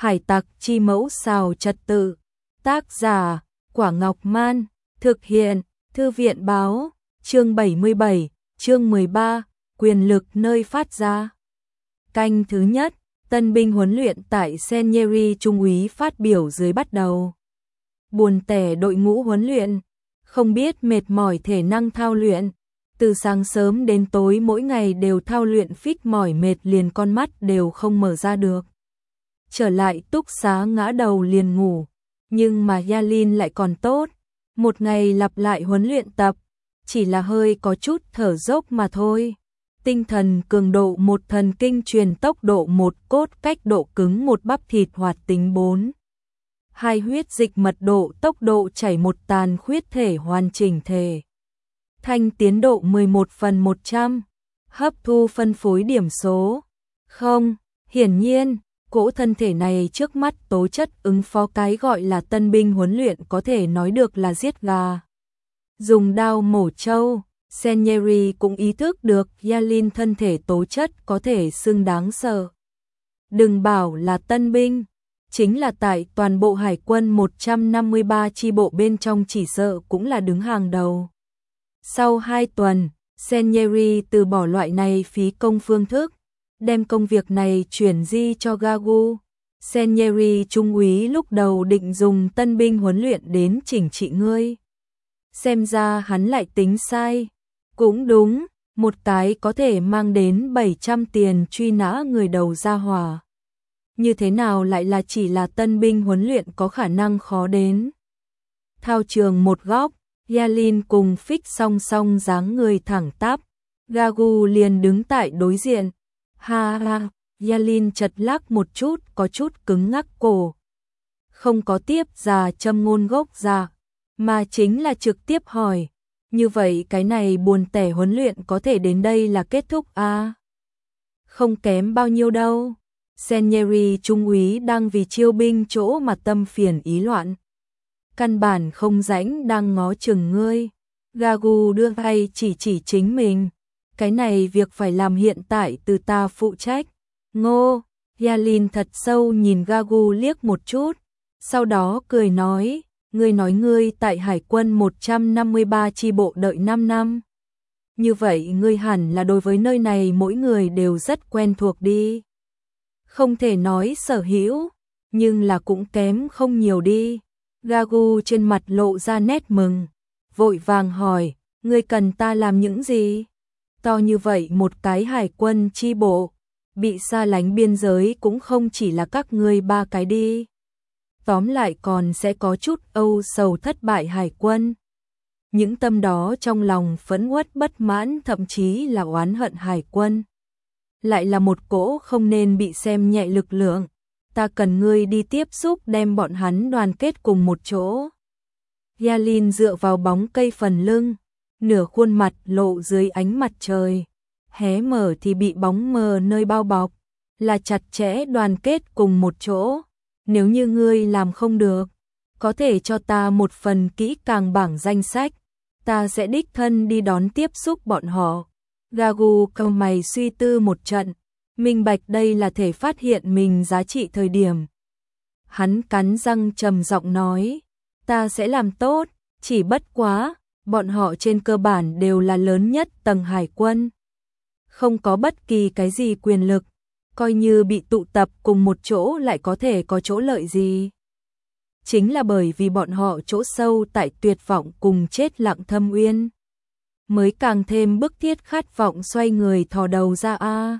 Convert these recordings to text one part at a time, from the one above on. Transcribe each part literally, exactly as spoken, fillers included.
Hải tặc chi mẫu xào trật tự. Tác giả, Quả Ngọc Man. Thực hiện, Thư viện báo. Chương bảy mươi bảy, chương mười ba, quyền lực nơi phát ra. Canh thứ nhất, tân binh huấn luyện tại Senieri trung úy phát biểu dưới bắt đầu. Buồn tẻ đội ngũ huấn luyện, không biết mệt mỏi thể năng thao luyện. Từ sáng sớm đến tối mỗi ngày đều thao luyện phích mỏi mệt liền con mắt đều không mở ra được. Trở lại túc xá ngã đầu liền ngủ, nhưng mà Yalin lại còn tốt. Một ngày lặp lại huấn luyện tập, chỉ là hơi có chút thở dốc mà thôi. Tinh thần cường độ một, thần kinh truyền tốc độ một, cốt cách độ cứng một, bắp thịt hoạt tính bốn. Hai, huyết dịch mật độ tốc độ chảy một, tàn khuyết thể hoàn chỉnh thể. Thanh tiến độ mười một phần một trăm. Hấp thu phân phối điểm số. Không, hiển nhiên, cỗ thân thể này trước mắt tố chất ứng phó cái gọi là tân binh huấn luyện có thể nói được là giết gà. Dùng đao mổ trâu, Senieri cũng ý thức được Yalin thân thể tố chất có thể xưng đáng sợ. Đừng bảo là tân binh, chính là tại toàn bộ hải quân một trăm năm mươi ba chi bộ bên trong chỉ sợ cũng là đứng hàng đầu. Sau hai tuần, Senieri từ bỏ loại này phí công phương thức, đem công việc này chuyển di cho Gagu. Senieri trung úy lúc đầu định dùng tân binh huấn luyện đến chỉnh trị ngươi. Xem ra hắn lại tính sai. Cũng đúng, một cái có thể mang đến bảy trăm tiền truy nã người đầu ra hỏa. Như thế nào lại là chỉ là tân binh huấn luyện có khả năng khó đến. Thao trường một góc, Yalin cùng Phích song song dáng người thẳng tắp. Gagu liền đứng tại đối diện. Ha ha, Yalin chật lắc một chút, có chút cứng ngắc cổ. Không có tiếp ra châm ngôn gốc ra, mà chính là trực tiếp hỏi. Như vậy cái này buồn tẻ huấn luyện có thể đến đây là kết thúc à? Không kém bao nhiêu đâu. Senieri trung úy đang vì chiêu binh chỗ mà tâm phiền ý loạn. Căn bản không rãnh đang ngó chừng ngươi. Gagu đưa tay chỉ chỉ chính mình. Cái này việc phải làm hiện tại từ ta phụ trách. Ngô, Yalin thật sâu nhìn Gagu liếc một chút. Sau đó cười nói, ngươi nói ngươi tại hải quân một trăm năm mươi ba chi bộ đợi năm năm. Như vậy ngươi hẳn là đối với nơi này mỗi người đều rất quen thuộc đi. Không thể nói sở hữu, nhưng là cũng kém không nhiều đi. Gagu trên mặt lộ ra nét mừng, vội vàng hỏi, ngươi cần ta làm những gì? To như vậy một cái hải quân chi bộ, bị xa lánh biên giới cũng không chỉ là các ngươi ba cái đi. Tóm lại còn sẽ có chút âu sầu thất bại hải quân. Những tâm đó trong lòng phẫn uất bất mãn, thậm chí là oán hận hải quân. Lại là một cỗ không nên bị xem nhẹ lực lượng. Ta cần ngươi đi tiếp xúc đem bọn hắn đoàn kết cùng một chỗ. Yalin dựa vào bóng cây phần lưng, nửa khuôn mặt lộ dưới ánh mặt trời. Hé mở thì bị bóng mờ nơi bao bọc, là chặt chẽ đoàn kết cùng một chỗ. Nếu như ngươi làm không được, có thể cho ta một phần kỹ càng bảng danh sách, ta sẽ đích thân đi đón tiếp xúc bọn họ. Gagu cau mày suy tư một trận, minh bạch đây là thể phát hiện mình giá trị thời điểm. Hắn cắn răng trầm giọng nói, ta sẽ làm tốt, chỉ bất quá, bọn họ trên cơ bản đều là lớn nhất tầng hải quân. Không có bất kỳ cái gì quyền lực, coi như bị tụ tập cùng một chỗ lại có thể có chỗ lợi gì. Chính là bởi vì bọn họ chỗ sâu tại tuyệt vọng cùng chết lặng thâm uyên, mới càng thêm bức thiết khát vọng xoay người thò đầu ra a.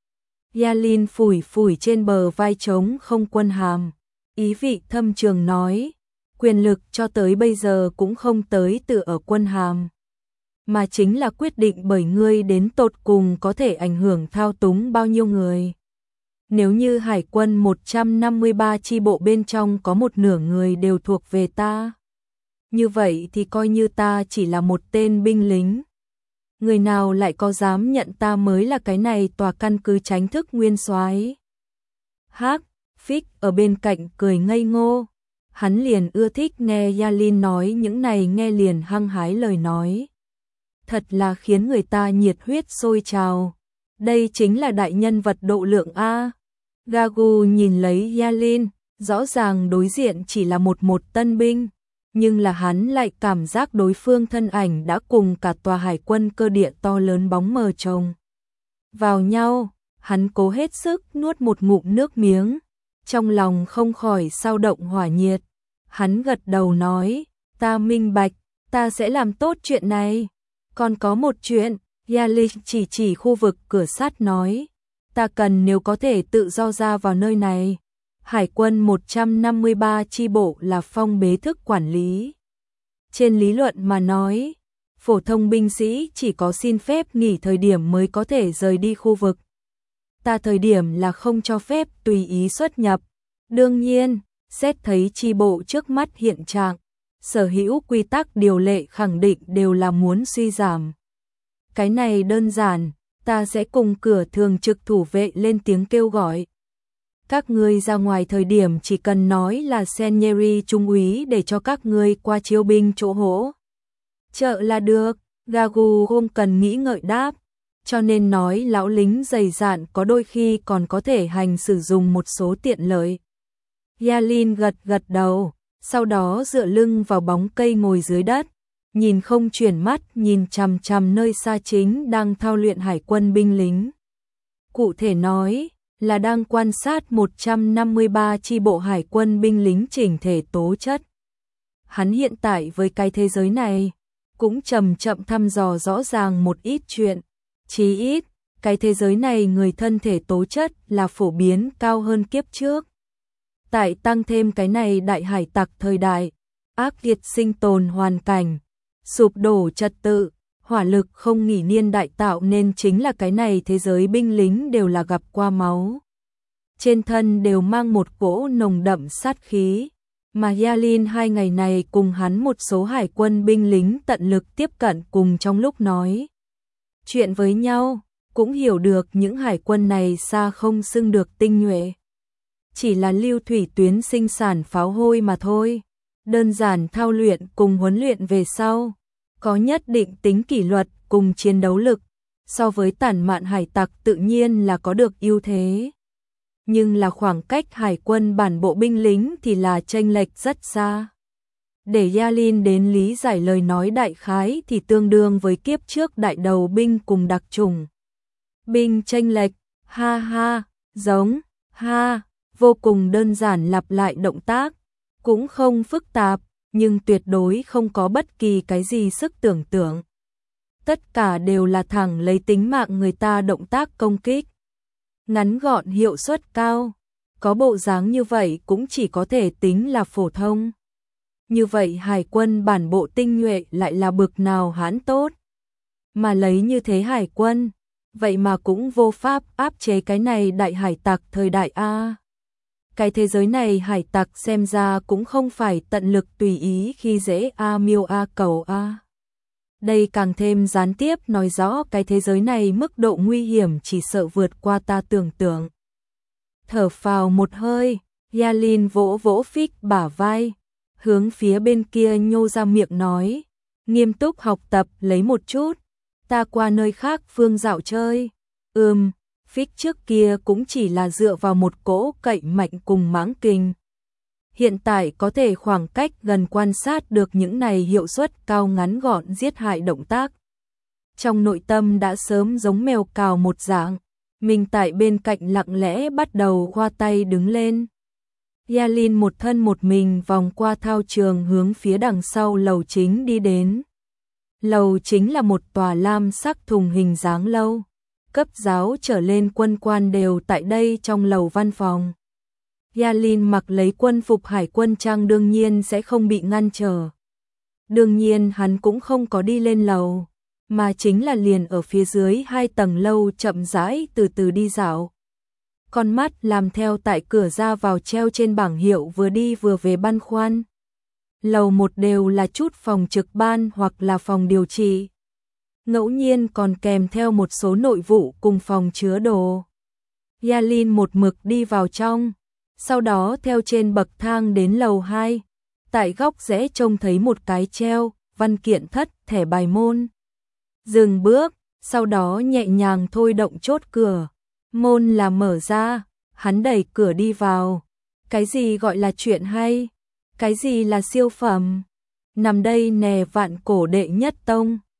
Yalin phủi phủi trên bờ vai trống không quân hàm, ý vị thâm trường nói, quyền lực cho tới bây giờ cũng không tới từ ở quân hàm, mà chính là quyết định bởi ngươi đến tột cùng có thể ảnh hưởng thao túng bao nhiêu người. Nếu như hải quân một trăm năm mươi ba chi bộ bên trong có một nửa người đều thuộc về ta, như vậy thì coi như ta chỉ là một tên binh lính. Người nào lại có dám nhận ta mới là cái này tòa căn cứ chính thức nguyên soái? Hắc, Phích ở bên cạnh cười ngây ngô. Hắn liền ưa thích nghe Yalin nói những này, nghe liền hăng hái lời nói. Thật là khiến người ta nhiệt huyết sôi trào. Đây chính là đại nhân vật độ lượng a. Gagu nhìn lấy Yalin, rõ ràng đối diện chỉ là một một tân binh, nhưng là hắn lại cảm giác đối phương thân ảnh đã cùng cả tòa hải quân cơ địa to lớn bóng mờ chồng vào nhau. Hắn cố hết sức nuốt một ngụm nước miếng, trong lòng không khỏi xao động hỏa nhiệt. Hắn gật đầu nói, ta minh bạch, ta sẽ làm tốt chuyện này. Còn có một chuyện, Yalin chỉ chỉ khu vực cửa sắt nói, ta cần nếu có thể tự do ra vào nơi này. Hải quân một trăm năm mươi ba chi bộ là phong bế thức quản lý. Trên lý luận mà nói, phổ thông binh sĩ chỉ có xin phép nghỉ thời điểm mới có thể rời đi khu vực. Ta thời điểm là không cho phép tùy ý xuất nhập. Đương nhiên, xét thấy chi bộ trước mắt hiện trạng, sở hữu quy tắc điều lệ khẳng định đều là muốn suy giảm. Cái này đơn giản, ta sẽ cùng cửa thường trực thủ vệ lên tiếng kêu gọi. Các ngươi ra ngoài thời điểm chỉ cần nói là Senieri trung úy để cho các ngươi qua chiêu binh chỗ hỗ trợ là được. Gagu không cần nghĩ ngợi đáp, cho nên nói lão lính dày dạn có đôi khi còn có thể hành sử dụng một số tiện lợi. Yalin gật gật đầu, sau đó dựa lưng vào bóng cây ngồi dưới đất, nhìn không chuyển mắt nhìn chằm chằm nơi xa chính đang thao luyện hải quân binh lính. Cụ thể nói là đang quan sát một trăm năm mươi ba chi bộ hải quân binh lính chỉnh thể tố chất. Hắn hiện tại với cái thế giới này cũng chậm chậm thăm dò rõ ràng một ít chuyện. Chí ít, cái thế giới này người thân thể tố chất là phổ biến cao hơn kiếp trước. Tại tăng thêm cái này đại hải tặc thời đại, ác liệt sinh tồn hoàn cảnh, sụp đổ trật tự, hỏa lực không nghỉ niên đại tạo nên chính là cái này thế giới binh lính đều là gặp qua máu. Trên thân đều mang một cỗ nồng đậm sát khí, mà Yalin hai ngày này cùng hắn một số hải quân binh lính tận lực tiếp cận cùng trong lúc nói chuyện với nhau, cũng hiểu được những hải quân này xa không xưng được tinh nhuệ. Chỉ là lưu thủy tuyến sinh sản pháo hôi mà thôi, đơn giản thao luyện cùng huấn luyện về sau, có nhất định tính kỷ luật cùng chiến đấu lực, so với tản mạn hải tặc tự nhiên là có được ưu thế. Nhưng là khoảng cách hải quân bản bộ binh lính thì là chênh lệch rất xa. Để Yalin đến lý giải lời nói đại khái thì tương đương với kiếp trước đại đầu binh cùng đặc chủng binh chênh lệch, ha ha, giống, ha, vô cùng đơn giản lặp lại động tác, cũng không phức tạp, nhưng tuyệt đối không có bất kỳ cái gì sức tưởng tượng. Tất cả đều là thẳng lấy tính mạng người ta động tác công kích. Ngắn gọn hiệu suất cao, có bộ dáng như vậy cũng chỉ có thể tính là phổ thông. Như vậy hải quân bản bộ tinh nhuệ lại là bực nào hãn tốt. Mà lấy như thế hải quân, vậy mà cũng vô pháp áp chế cái này đại hải tặc thời đại A. Cái thế giới này hải tặc xem ra cũng không phải tận lực tùy ý khi dễ A miêu A cầu A. Đây càng thêm gián tiếp nói rõ cái thế giới này mức độ nguy hiểm chỉ sợ vượt qua ta tưởng tượng. Thở phào một hơi, Yalin vỗ vỗ Phích bả vai, hướng phía bên kia nhô ra miệng nói, nghiêm túc học tập lấy một chút, ta qua nơi khác phương dạo chơi. Ừm, Phích trước kia cũng chỉ là dựa vào một cỗ cậy mạnh cùng mãng kinh. Hiện tại có thể khoảng cách gần quan sát được những này hiệu suất cao ngắn gọn giết hại động tác. Trong nội tâm đã sớm giống mèo cào một dạng, mình tại bên cạnh lặng lẽ bắt đầu khoa tay đứng lên. Yalin một thân một mình vòng qua thao trường hướng phía đằng sau lầu chính đi đến. Lầu chính là một tòa lam sắc thùng hình dáng lâu. Cấp giáo trở lên quân quan đều tại đây trong lầu văn phòng. Yalin mặc lấy quân phục hải quân trang đương nhiên sẽ không bị ngăn trở. Đương nhiên hắn cũng không có đi lên lầu, mà chính là liền ở phía dưới hai tầng lâu chậm rãi từ từ đi dạo. Con mắt làm theo tại cửa ra vào treo trên bảng hiệu vừa đi vừa về băn khoăn. Lầu một đều là chút phòng trực ban hoặc là phòng điều trị. Ngẫu nhiên còn kèm theo một số nội vụ cùng phòng chứa đồ. Yalin một mực đi vào trong, sau đó theo trên bậc thang đến lầu hai. Tại góc rẽ trông thấy một cái treo, văn kiện thất, thẻ bài môn. Dừng bước, sau đó nhẹ nhàng thôi động chốt cửa. Môn là mở ra, Hắn đẩy cửa đi vào. Cái gì gọi là chuyện hay? Cái gì là siêu phẩm? Nằm đây nè, vạn cổ đệ nhất tông.